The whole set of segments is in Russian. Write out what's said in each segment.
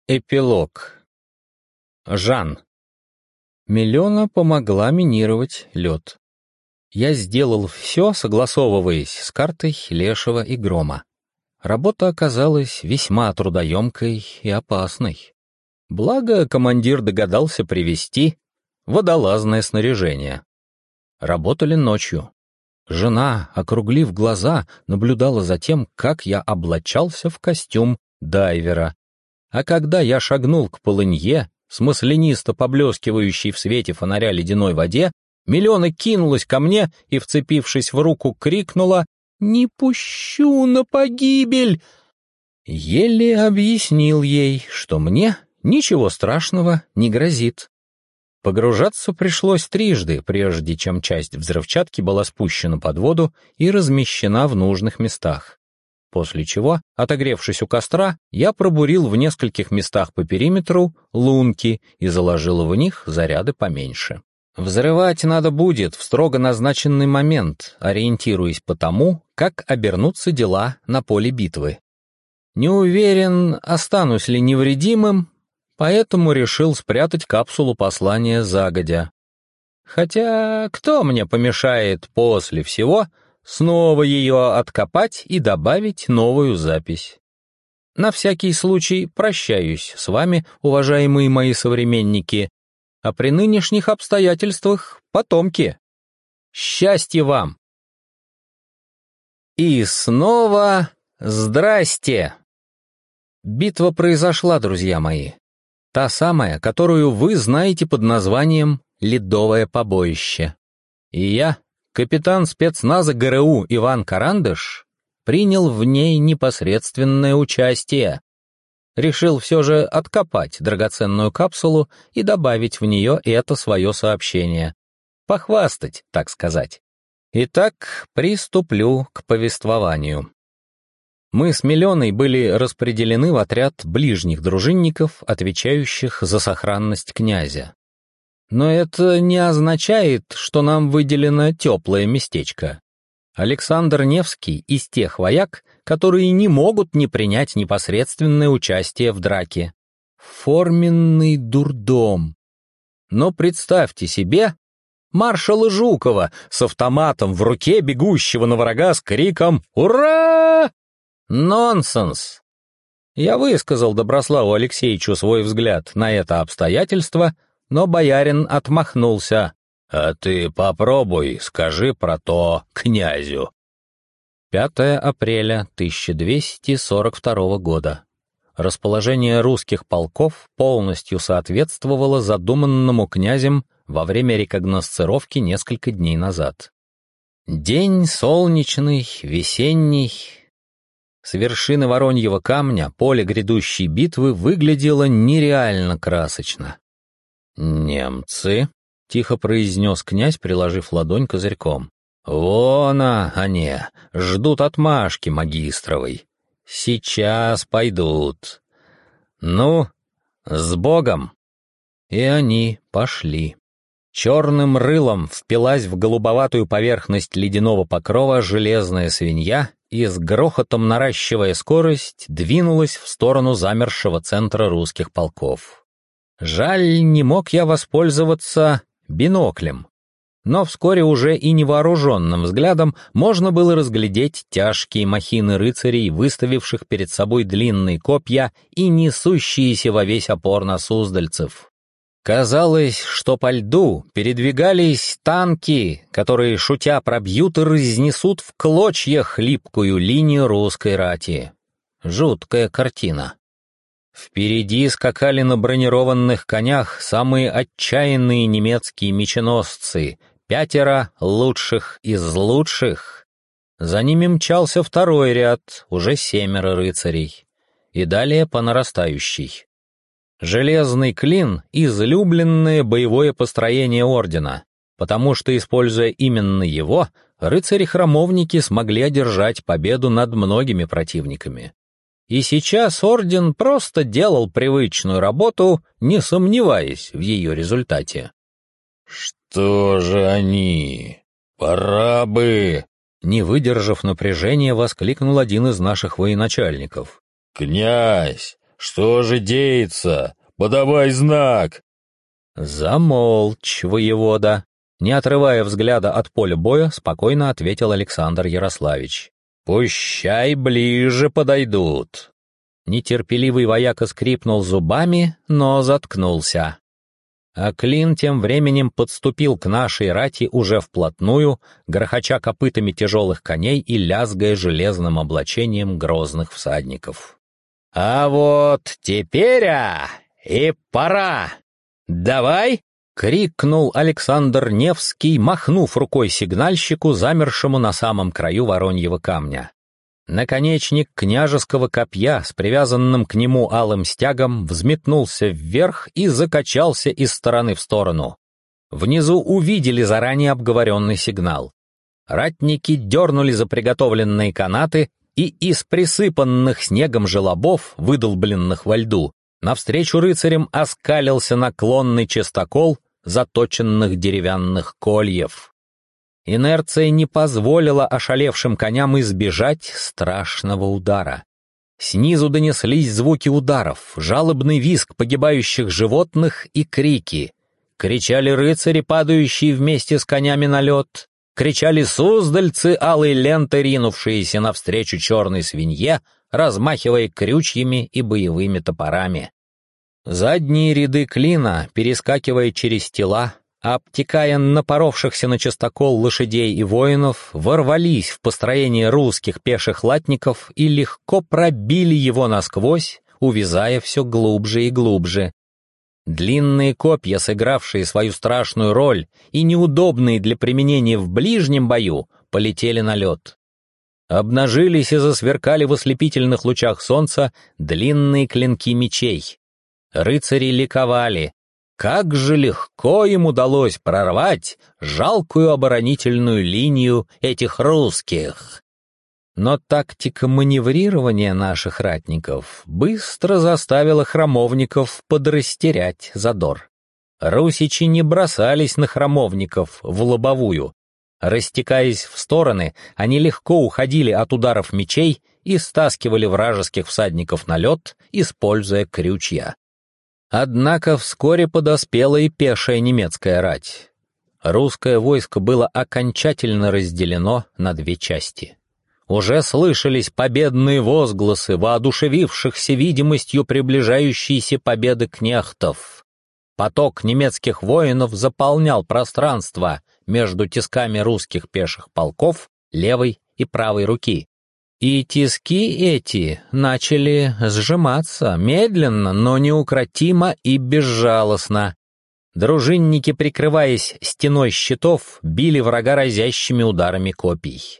Эпилог. Жан. Милена помогла минировать лед. Я сделал все, согласовываясь с картой Лешего и Грома. Работа оказалась весьма трудоемкой и опасной. Благо, командир догадался привезти водолазное снаряжение. Работали ночью. Жена, округлив глаза, наблюдала за тем, как я облачался в костюм дайвера. А когда я шагнул к полынье, с маслянисто поблескивающей в свете фонаря ледяной воде, Милена кинулась ко мне и, вцепившись в руку, крикнула: «Не пущу на погибель!» Еле объяснил ей, что мне ничего страшного не грозит. Погружаться пришлось трижды, прежде чем часть взрывчатки была спущена под воду и размещена в нужных местах. После чего, отогревшись у костра, я пробурил в нескольких местах по периметру лунки и заложил в них заряды поменьше. Взрывать надо будет в строго назначенный момент, ориентируясь по тому, как обернутся дела на поле битвы. Не уверен, останусь ли невредимым, поэтому решил спрятать капсулу послания загодя. Хотя кто мне помешает после всего снова ее откопать и добавить новую запись? На всякий случай прощаюсь с вами, уважаемые мои современники, а при нынешних обстоятельствах потомки. Счастья вам! И снова здрасте! Битва произошла, друзья мои. Та самая, которую вы знаете под названием «Ледовое побоище». И я, капитан спецназа ГРУ Иван Карандыш, принял в ней непосредственное участие. Решил все же откопать драгоценную капсулу и добавить в нее это свое сообщение. Похвастать, так сказать. Итак, приступлю к повествованию. Мы с Миленой были распределены в отряд ближних дружинников, отвечающих за сохранность князя. Но это не означает, что нам выделено теплое местечко. Александр Невский из тех вояк, которые не могут не принять непосредственное участие в драке. Форменный дурдом. Но представьте себе маршала Жукова с автоматом в руке, бегущего на врага с криком «Ура!». Нонсенс! Я высказал Доброславу Алексеевичу свой взгляд на это обстоятельство, но боярин отмахнулся. «А ты попробуй, скажи про то князю». 5 апреля 1242 года. Расположение русских полков полностью соответствовало задуманному князем во время рекогносцировки несколько дней назад. День солнечный, весенний. С вершины Вороньего камня поле грядущей битвы выглядело нереально красочно. «Немцы», — тихо произнес князь, приложив ладонь козырьком. «Вон они, ждут отмашки магистровой. Сейчас пойдут. Ну, с Богом!» И они пошли. Черным рылом впилась в голубоватую поверхность ледяного покрова железная свинья и, с грохотом наращивая скорость, двинулась в сторону замершего центра русских полков. Жаль, не мог я воспользоваться биноклем. Но вскоре уже и невооруженным взглядом можно было разглядеть тяжкие махины рыцарей, выставивших перед собой длинные копья и несущиеся во весь опор на суздальцев. Казалось, что по льду передвигались танки, которые, шутя, пробьют и разнесут в клочья хлипкую линию русской рати. Жуткая картина. Впереди скакали на бронированных конях самые отчаянные немецкие меченосцы, 5 лучших из лучших. За ними мчался второй ряд, уже 7 рыцарей. И далее по нарастающей. Железный клин — излюбленное боевое построение ордена, потому что, используя именно его, рыцари-храмовники смогли одержать победу над многими противниками. И сейчас орден просто делал привычную работу, не сомневаясь в ее результате. «Что же они? Пора бы!» Не выдержав напряжения, воскликнул один из наших военачальников. «Князь, Что же деется? Подавай знак!» «Замолчь, воевода!» Не отрывая взгляда от поля боя, спокойно ответил Александр Ярославич. «Пущай ближе подойдут!» Нетерпеливый вояка скрипнул зубами, но заткнулся. А Клин тем временем подступил к нашей рати уже вплотную, грохоча копытами тяжелых коней и лязгая железным облачением грозных всадников. «А вот теперь, и пора! Давай!» — крикнул Александр Невский, махнув рукой сигнальщику, замершему на самом краю Вороньего камня. Наконечник княжеского копья с привязанным к нему алым стягом взметнулся вверх и закачался из стороны в сторону. Внизу увидели заранее обговоренный сигнал. Ратники дернули за приготовленные канаты, и из присыпанных снегом желобов, выдолбленных во льду, навстречу рыцарям оскалился наклонный частокол заточенных деревянных кольев. Инерция не позволила ошалевшим коням избежать страшного удара. Снизу донеслись звуки ударов, жалобный визг погибающих животных и крики. Кричали рыцари, падающие вместе с конями на лед. Кричали суздальцы, алой лентой ринувшиеся навстречу черной свинье, размахивая крючьями и боевыми топорами. Задние ряды клина, перескакивая через тела, обтекая напоровшихся на частокол лошадей и воинов, ворвались в построение русских пеших латников и легко пробили его насквозь, увязая все глубже и глубже. Длинные копья, сыгравшие свою страшную роль и неудобные для применения в ближнем бою, полетели на лед. Обнажились и засверкали в ослепительных лучах солнца длинные клинки мечей. Рыцари ликовали. Как же легко им удалось прорвать жалкую оборонительную линию этих русских! Но тактика маневрирования наших ратников быстро заставила храмовников подрастерять задор. Русичи не бросались на храмовников в лобовую. Растекаясь в стороны, они легко уходили от ударов мечей и стаскивали вражеских всадников на лед, используя крючья. Однако вскоре подоспела и пешая немецкая рать. Русское войско было окончательно разделено на две части. Уже слышались победные возгласы воодушевившихся видимостью приближающейся победы кнехтов. Поток немецких воинов заполнял пространство между тисками русских пеших полков левой и правой руки. И тиски эти начали сжиматься медленно, но неукротимо и безжалостно. Дружинники, прикрываясь стеной щитов, били врага разящими ударами копий.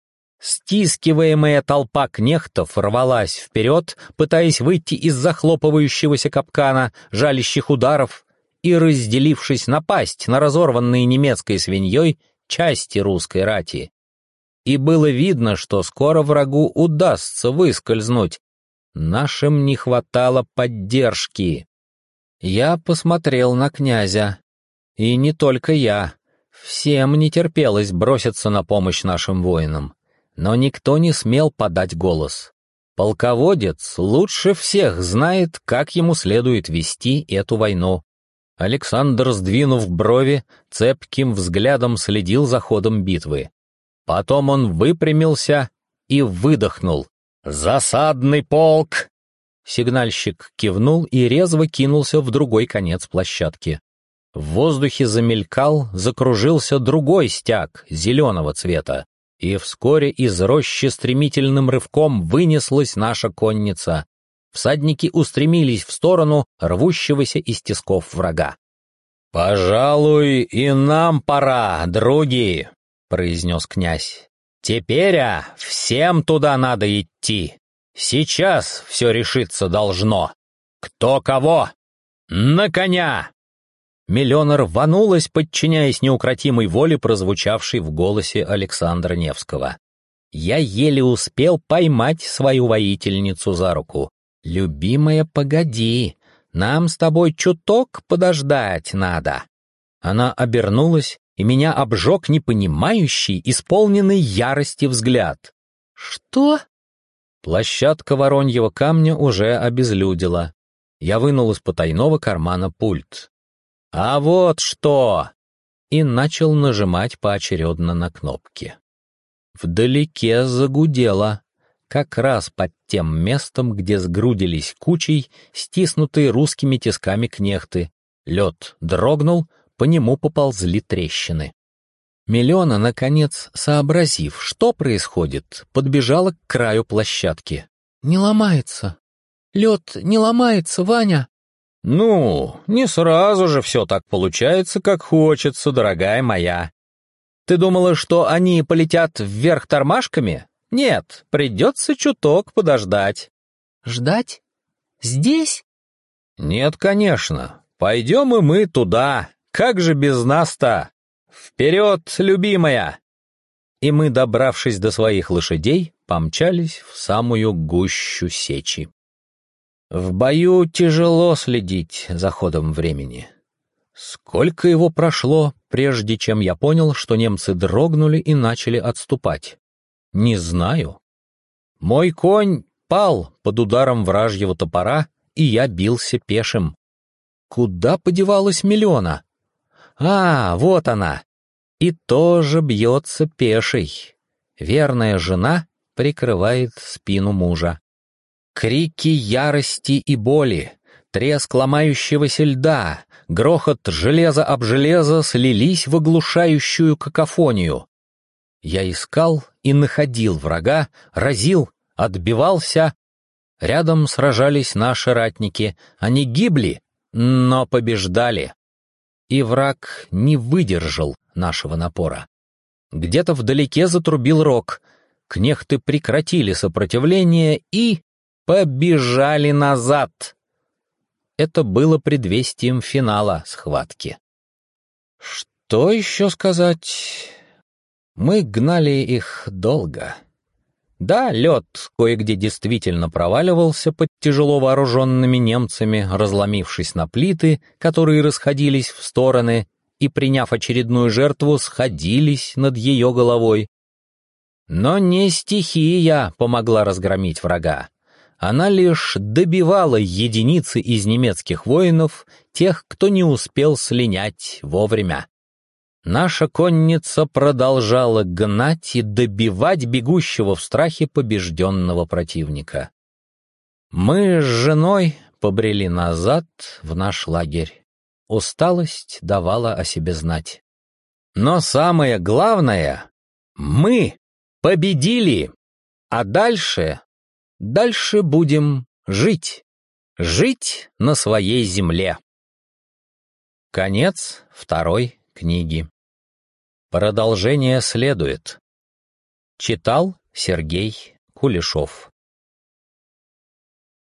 Стискиваемая толпа кнехтов рвалась вперед, пытаясь выйти из захлопывающегося капкана жалящих ударов и, разделившись, напасть на разорванные немецкой свиньей части русской рати. И было видно, что скоро врагу удастся выскользнуть. Нашим не хватало поддержки. Я посмотрел на князя. И не только я. Всем не терпелось броситься на помощь нашим воинам. Но никто не смел подать голос. Полководец лучше всех знает, как ему следует вести эту войну. Александр, сдвинув брови, цепким взглядом следил за ходом битвы. Потом он выпрямился и выдохнул. «Засадный полк!» Сигнальщик кивнул и резво кинулся в другой конец площадки. В воздухе замелькал, закружился другой стяг зеленого цвета. И вскоре из рощи стремительным рывком вынеслась наша конница. Всадники устремились в сторону рвущегося из тисков врага. «Пожалуй, и нам пора, други», — произнес князь. «Теперь, всем туда надо идти. Сейчас все решиться должно. Кто кого? На коня!» Миллёна рванулась, подчиняясь неукротимой воле, прозвучавшей в голосе Александра Невского. Я еле успел поймать свою воительницу за руку. «Любимая, погоди, нам с тобой чуток подождать надо». Она обернулась, и меня обжег непонимающий, исполненный ярости взгляд. «Что? Площадка Вороньего камня уже обезлюдила. Я вынул из потайного кармана пульт. «А вот что!» И начал нажимать поочередно на кнопки. Вдалеке загудело, как раз под тем местом, где сгрудились кучей, стиснутые русскими тисками кнехты. Лед дрогнул, по нему поползли трещины. Милена, наконец, сообразив, что происходит, подбежала к краю площадки. «Не ломается! Лед не ломается, Ваня!» «Ну, не сразу же все так получается, как хочется, дорогая моя. Ты думала, что они полетят вверх тормашками? Нет, придется чуток подождать». «Ждать? Здесь?» «Нет, конечно. Пойдем и мы туда. Как же без нас-то? Вперед, любимая!» И мы, добравшись до своих лошадей, помчались в самую гущу сечи. В бою тяжело следить за ходом времени. Сколько его прошло, прежде чем я понял, что немцы дрогнули и начали отступать? Не знаю. Мой конь пал под ударом вражьего топора, и я бился пешим. Куда подевалась Милена? А, вот она. И тоже бьется пешей. Верная жена прикрывает спину мужа. Крики ярости и боли, треск ломающегося льда, грохот железа об железо слились в оглушающую какофонию. Я искал и находил врага, разил, отбивался. Рядом сражались наши ратники. Они гибли, но побеждали. И враг не выдержал нашего напора. Где-то вдалеке затрубил рог. Кнехты прекратили сопротивление и побежали назад. Это было предвестием финала схватки. Что еще сказать? Мы гнали их долго. Да, лед кое-где действительно проваливался под тяжело вооруженными немцами, разломившись на плиты, которые расходились в стороны и, приняв очередную жертву, сходились над ее головой. Но не стихия помогла разгромить врага. Она лишь добивала единицы из немецких воинов, тех, кто не успел слинять вовремя. Наша конница продолжала гнать и добивать бегущего в страхе побежденного противника. Мы с женой побрели назад в наш лагерь. Усталость давала о себе знать. Но самое главное — мы победили, а дальше будем жить. Жить на своей земле. Конец второй книги. Продолжение следует. Читал Сергей Кулешов.